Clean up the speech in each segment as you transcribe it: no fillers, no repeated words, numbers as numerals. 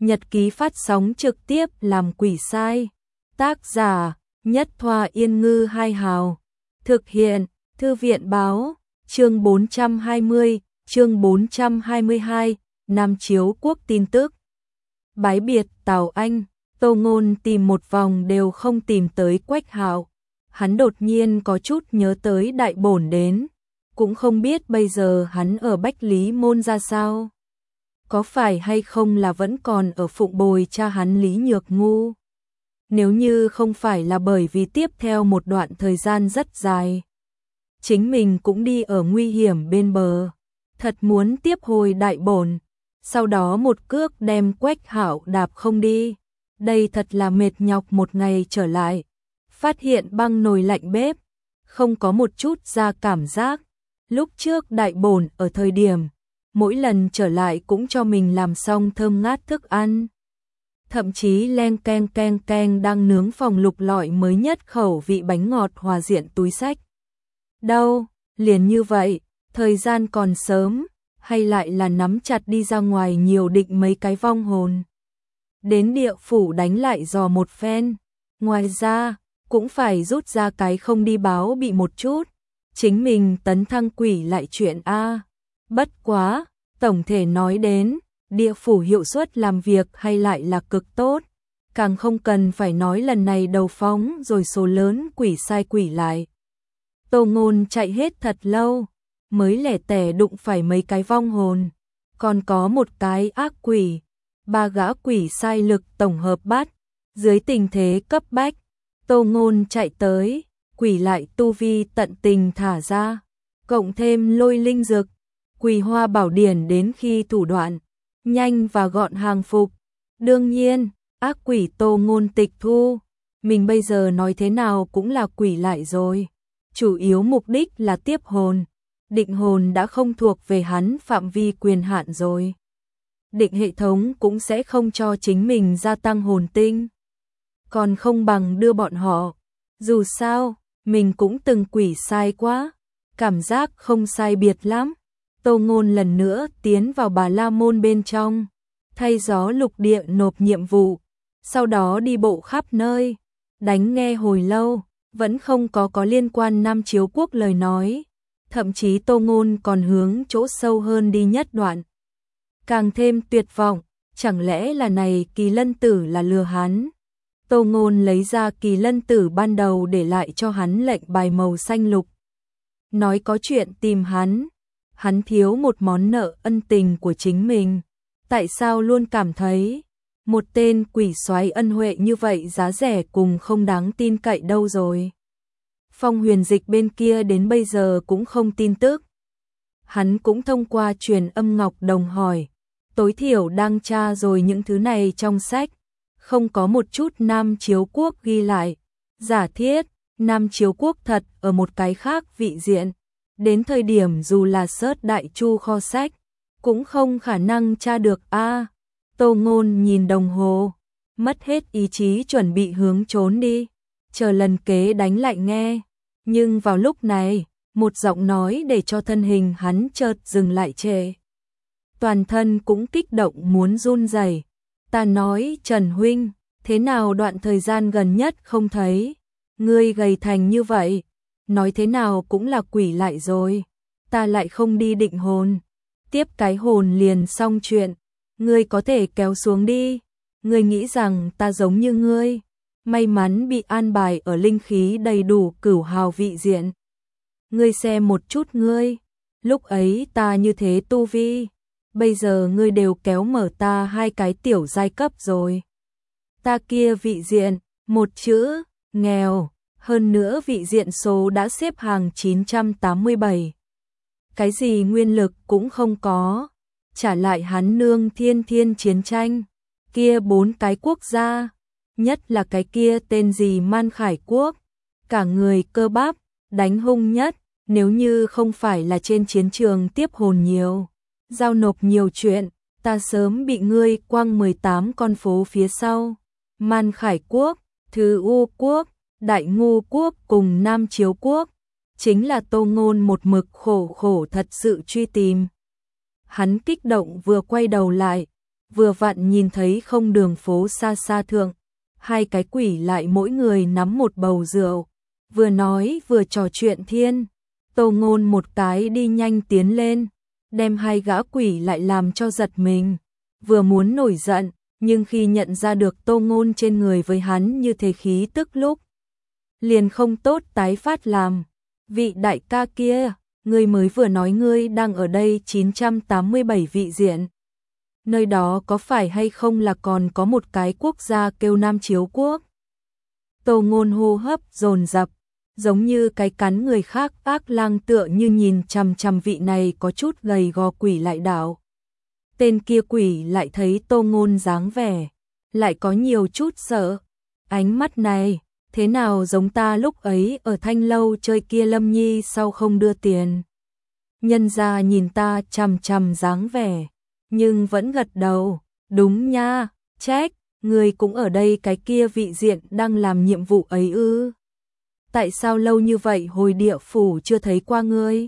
Nhật ký phát sóng trực tiếp làm quỷ sai. Tác giả Nhất Thoa Yên Ngư Hai Hào. Thực hiện Thư viện Báo. Chương 420, chương 422, Nam Chiếu Quốc tin tức. Bái biệt Tào Anh, Tô Ngôn tìm một vòng đều không tìm tới Quách Hạo. Hắn đột nhiên có chút nhớ tới Đại Bổn đến, cũng không biết bây giờ hắn ở Bách Lý Môn ra sao. Có phải hay không là vẫn còn ở phụng bồi cha hắn Lý Nhược Ngu? Nếu như không phải là bởi vì tiếp theo một đoạn thời gian rất dài, chính mình cũng đi ở nguy hiểm bên bờ, thật muốn tiếp hồi Đại Bổn, sau đó một cước đem Quách Hạo đạp không đi. Đây thật là mệt nhọc một ngày trở lại, phát hiện băng nồi lạnh bếp, không có một chút ra cảm giác. Lúc trước Đại Bổn ở thời điểm, mỗi lần trở lại cũng cho mình làm xong thơm ngát thức ăn. Thậm chí len keng đang nướng phòng lục lọi mới nhất khẩu vị bánh ngọt hòa diện túi xách. Đâu, liền như vậy, thời gian còn sớm, hay lại là nắm chặt đi ra ngoài nhiều định mấy cái vong hồn. Đến địa phủ đánh lại dò một phen, ngoài ra, cũng phải rút ra cái không đi báo bị một chút, chính mình tấn thăng quỷ lại chuyện A. Bất quá, tổng thể nói đến, địa phủ hiệu suất làm việc hay lại là cực tốt, càng không cần phải nói lần này đầu phóng rồi số lớn quỷ sai quỷ lại. Tô Ngôn chạy hết thật lâu, mới lẻ tẻ đụng phải mấy cái vong hồn, còn có một cái ác quỷ, ba gã quỷ sai lực tổng hợp bắt, dưới tình thế cấp bách, Tô Ngôn chạy tới, quỷ lại tu vi tận tình thả ra, cộng thêm lôi linh dược, Quỳ Hoa Bảo Điển đến khi thủ đoạn nhanh và gọn hàng phục. Đương nhiên, ác quỷ Tô Ngôn tịch thu, mình bây giờ nói thế nào cũng là quỷ lại rồi, chủ yếu mục đích là tiếp hồn, định hồn đã không thuộc về hắn phạm vi quyền hạn rồi. Định hệ thống cũng sẽ không cho chính mình gia tăng hồn tinh, còn không bằng đưa bọn họ. Dù sao, mình cũng từng quỷ sai quá, cảm giác không sai biệt lắm. Tô Ngôn lần nữa tiến vào Bà La Môn bên trong, thay gió lục địa nộp nhiệm vụ, sau đó đi bộ khắp nơi, đánh nghe hồi lâu, vẫn không có liên quan Nam Chiếu Quốc lời nói, thậm chí Tô Ngôn còn hướng chỗ sâu hơn đi nhất đoạn. Càng thêm tuyệt vọng, chẳng lẽ là này Kỳ Lân Tử là lừa hắn? Tô Ngôn lấy ra Kỳ Lân Tử ban đầu để lại cho hắn lệnh bài màu xanh lục, nói có chuyện tìm hắn thiếu một món nợ ân tình của chính mình, tại sao luôn cảm thấy một tên quỷ soái ân huệ như vậy giá rẻ cùng không đáng tin cậy đâu rồi. Phong Huyền Dịch bên kia đến bây giờ cũng không tin tức. Hắn cũng thông qua truyền âm Ngọc Đồng hỏi, tối thiểu đang tra rồi những thứ này trong sách, không có một chút Nam Chiếu Quốc ghi lại, giả thiết Nam Chiếu Quốc thật ở một cái khác vị diện. Đến thời điểm dù là search đại chu kho sách, cũng không khả năng tra được a. Tô Ngôn nhìn đồng hồ, mất hết ý chí chuẩn bị hướng trốn đi, chờ lần kế đánh lại nghe. Nhưng vào lúc này, một giọng nói để cho thân hình hắn chợt dừng lại trệ. Toàn thân cũng kích động muốn run rẩy. Ta nói Trần huynh, thế nào đoạn thời gian gần nhất không thấy, ngươi gầy thành như vậy. Nói thế nào cũng là quỷ lại rồi, ta lại không đi định hồn, tiếp cái hồn liền xong chuyện, ngươi có thể kéo xuống đi, ngươi nghĩ rằng ta giống như ngươi, may mắn bị an bài ở linh khí đầy đủ cửu hào vị diện. Ngươi xem một chút ngươi, lúc ấy ta như thế tu vi, bây giờ ngươi đều kéo mở ta hai cái tiểu giai cấp rồi. Ta kia vị diện, một chữ, nghèo. Hơn nữa vị diện số đã xếp hàng 987. Cái gì nguyên lực cũng không có. Trả lại hắn nương thiên chiến tranh. Kia 4 cái quốc gia. Nhất là cái kia tên gì Man Khải Quốc. Cả người cơ bắp, đánh hung nhất. Nếu như không phải là trên chiến trường tiếp hồn nhiều, giao nộp nhiều chuyện, ta sớm bị ngươi quăng 18 con phố phía sau. Man Khải Quốc, Thứ U Quốc, Đại Ngu Quốc cùng Nam Chiếu Quốc, chính là Tô Ngôn một mực khổ thật sự truy tìm. Hắn kích động vừa quay đầu lại, vừa vặn nhìn thấy không đường phố xa xa thượng, hai cái quỷ lại mỗi người nắm một bầu rượu, vừa nói vừa trò chuyện thiên. Tô Ngôn một cái đi nhanh tiến lên, đem hai gã quỷ lại làm cho giật mình, vừa muốn nổi giận, nhưng khi nhận ra được Tô Ngôn trên người với hắn như thế khí tức lúc, liền không tốt tái phát làm. Vị đại ca kia, ngươi mới vừa nói ngươi đang ở đây 987 vị diện. Nơi đó có phải hay không là còn có một cái quốc gia kêu Nam Chiếu Quốc? Tô Ngôn hô hấp dồn dập, giống như cái cắn người khác ác lang tựa như nhìn chằm chằm vị này có chút gầy gò quỷ lại đảo. Tên kia quỷ lại thấy Tô Ngôn dáng vẻ, lại có nhiều chút sợ. Ánh mắt này, thế nào giống ta lúc ấy ở Thanh Lâu chơi kia Lâm Nhi sau không đưa tiền. Nhân ra nhìn ta chằm chằm dáng vẻ, nhưng vẫn gật đầu, đúng nha, trách, người cũng ở đây cái kia vị diện đang làm nhiệm vụ ấy ư. Tại sao lâu như vậy hồi địa phủ chưa thấy qua ngươi?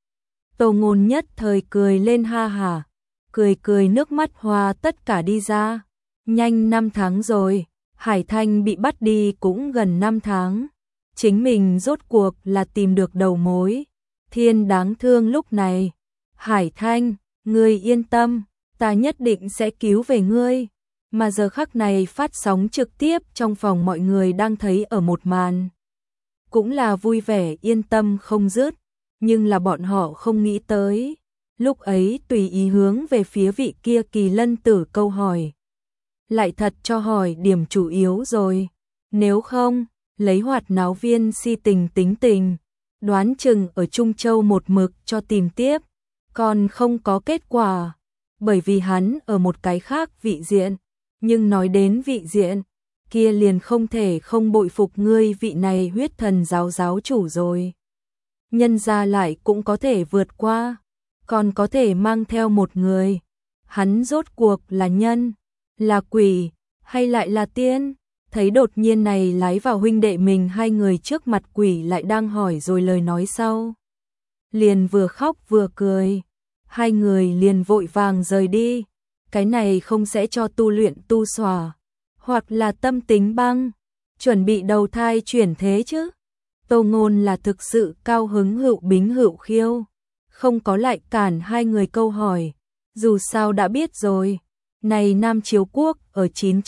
Tô Ngôn nhất thời cười lên ha hả, cười nước mắt hoa tất cả đi ra. Nhanh 5 tháng rồi, Hải Thanh bị bắt đi cũng gần 5 tháng. Chính mình rốt cuộc là tìm được đầu mối. Thiên đáng thương lúc này. Hải Thanh, ngươi yên tâm, ta nhất định sẽ cứu về ngươi. Mà giờ khắc này phát sóng trực tiếp trong phòng mọi người đang thấy ở một màn. Cũng là vui vẻ yên tâm không dứt, nhưng là bọn họ không nghĩ tới. Lúc ấy tùy ý hướng về phía vị kia Kỳ Lân Tử câu hỏi. Lại thật cho hỏi điểm chủ yếu rồi. Nếu không, lấy hoạt náo viên si tình tính tình, đoán chừng ở Trung Châu một mực cho tìm tiếp, còn không có kết quả. Bởi vì hắn ở một cái khác vị diện, nhưng nói đến vị diện, kia liền không thể không bội phục ngươi vị này huyết thần giáo chủ rồi. Nhân ra lại cũng có thể vượt qua, còn có thể mang theo một người. Hắn rốt cuộc là nhân, là quỷ, hay lại là tiên? Thấy đột nhiên này lái vào huynh đệ mình hai người trước mặt quỷ lại đang hỏi rồi lời nói sau. Liền vừa khóc vừa cười, hai người liền vội vàng rời đi. Cái này không sẽ cho tu luyện tu xòa, hoặc là tâm tính băng, chuẩn bị đầu thai chuyển thế chứ. Tô Ngôn là thực sự cao hứng hữu bính hữu khiêu, không có lại cản hai người câu hỏi, dù sao đã biết rồi. Này Nam Chiếu Quốc ở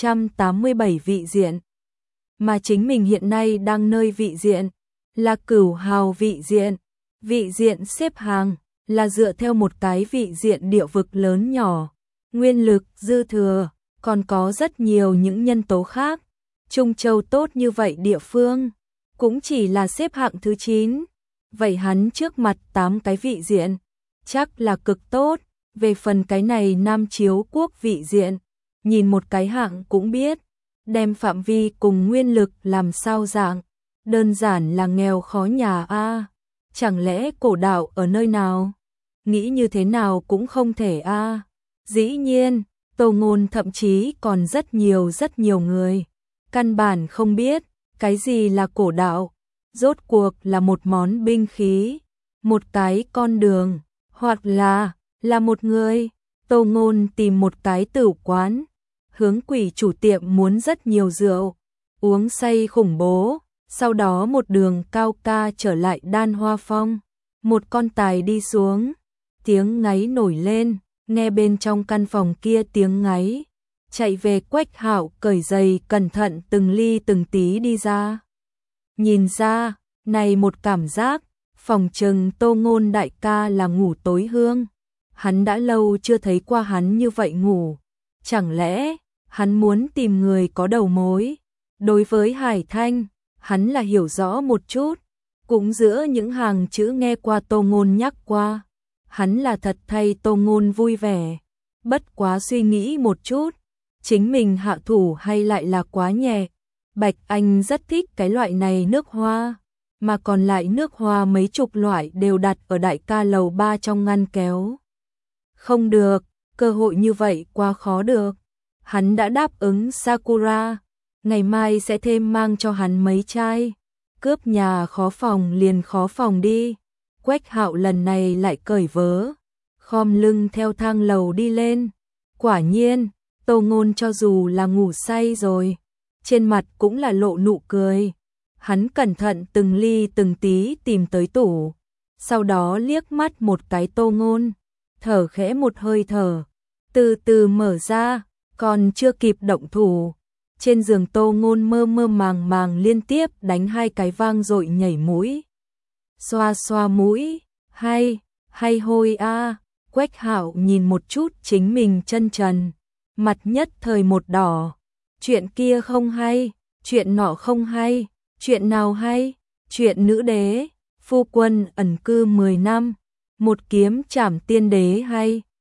987 vị diện, mà chính mình hiện nay đang nơi vị diện, là Cửu Hào vị diện. Vị diện xếp hàng, là dựa theo một cái vị diện địa vực lớn nhỏ, nguyên lực, dư thừa, còn có rất nhiều những nhân tố khác. Trung Châu tốt như vậy địa phương, cũng chỉ là xếp hạng thứ 9. Vậy hắn trước mặt 8 cái vị diện, chắc là cực tốt. Về phần cái này Nam Chiếu Quốc vị diện, nhìn một cái hạng cũng biết, đem phạm vi cùng nguyên lực làm sao dạng, đơn giản là nghèo khó nhà a. Chẳng lẽ cổ đạo ở nơi nào? Nghĩ như thế nào cũng không thể a. Dĩ nhiên, Tô Ngôn thậm chí còn rất nhiều người căn bản không biết cái gì là cổ đạo, rốt cuộc là một món binh khí, một cái con đường, hoặc là một người. Tô Ngôn tìm một cái tửu quán, hướng quỷ chủ tiệm muốn rất nhiều rượu, uống say khủng bố, sau đó một đường cao ca trở lại Đan Hoa Phong. Một con tài đi xuống, tiếng ngáy nổi lên, nghe bên trong căn phòng kia tiếng ngáy, chạy về Quách Hạo cởi giày cẩn thận từng ly từng tí đi ra. Nhìn ra, này một cảm giác, phòng trừng Tô Ngôn đại ca là ngủ tối hương. Hắn đã lâu chưa thấy qua hắn như vậy ngủ. Chẳng lẽ, hắn muốn tìm người có đầu mối? Đối với Hải Thanh, hắn là hiểu rõ một chút. Cũng giữa những hàng chữ nghe qua Tô Ngôn nhắc qua. Hắn là thật thay Tô Ngôn vui vẻ. Bất quá suy nghĩ một chút. Chính mình hạ thủ hay lại là quá nhẹ. Bạch Anh rất thích cái loại này nước hoa. Mà còn lại nước hoa mấy chục loại đều đặt ở đại ca lầu 3 trong ngăn kéo. Không được, cơ hội như vậy quá khó được. Hắn đã đáp ứng Sakura, ngày mai sẽ thêm mang cho hắn mấy chai. Cướp nhà khó phòng liền khó phòng đi. Quách Hạo lần này lại cởi vớ, khom lưng theo thang lầu đi lên. Quả nhiên, Tô Ngôn cho dù là ngủ say rồi, trên mặt cũng là lộ nụ cười. Hắn cẩn thận từng ly từng tí tìm tới tủ, sau đó liếc mắt một cái Tô Ngôn, thở khẽ một hơi thở, từ từ mở ra, còn chưa kịp động thủ. Trên giường Tô Ngôn mơ mơ màng màng liên tiếp đánh 2 cái vang dội nhảy mũi. Xoa xoa mũi, hay hôi a. Quách Hạo nhìn một chút chính mình chân trần, mặt nhất thời một đỏ. Chuyện kia không hay, chuyện nọ không hay, chuyện nào hay? Chuyện nữ đế, phu quân ẩn cư 10 năm, một kiếm trảm tiên đế hay.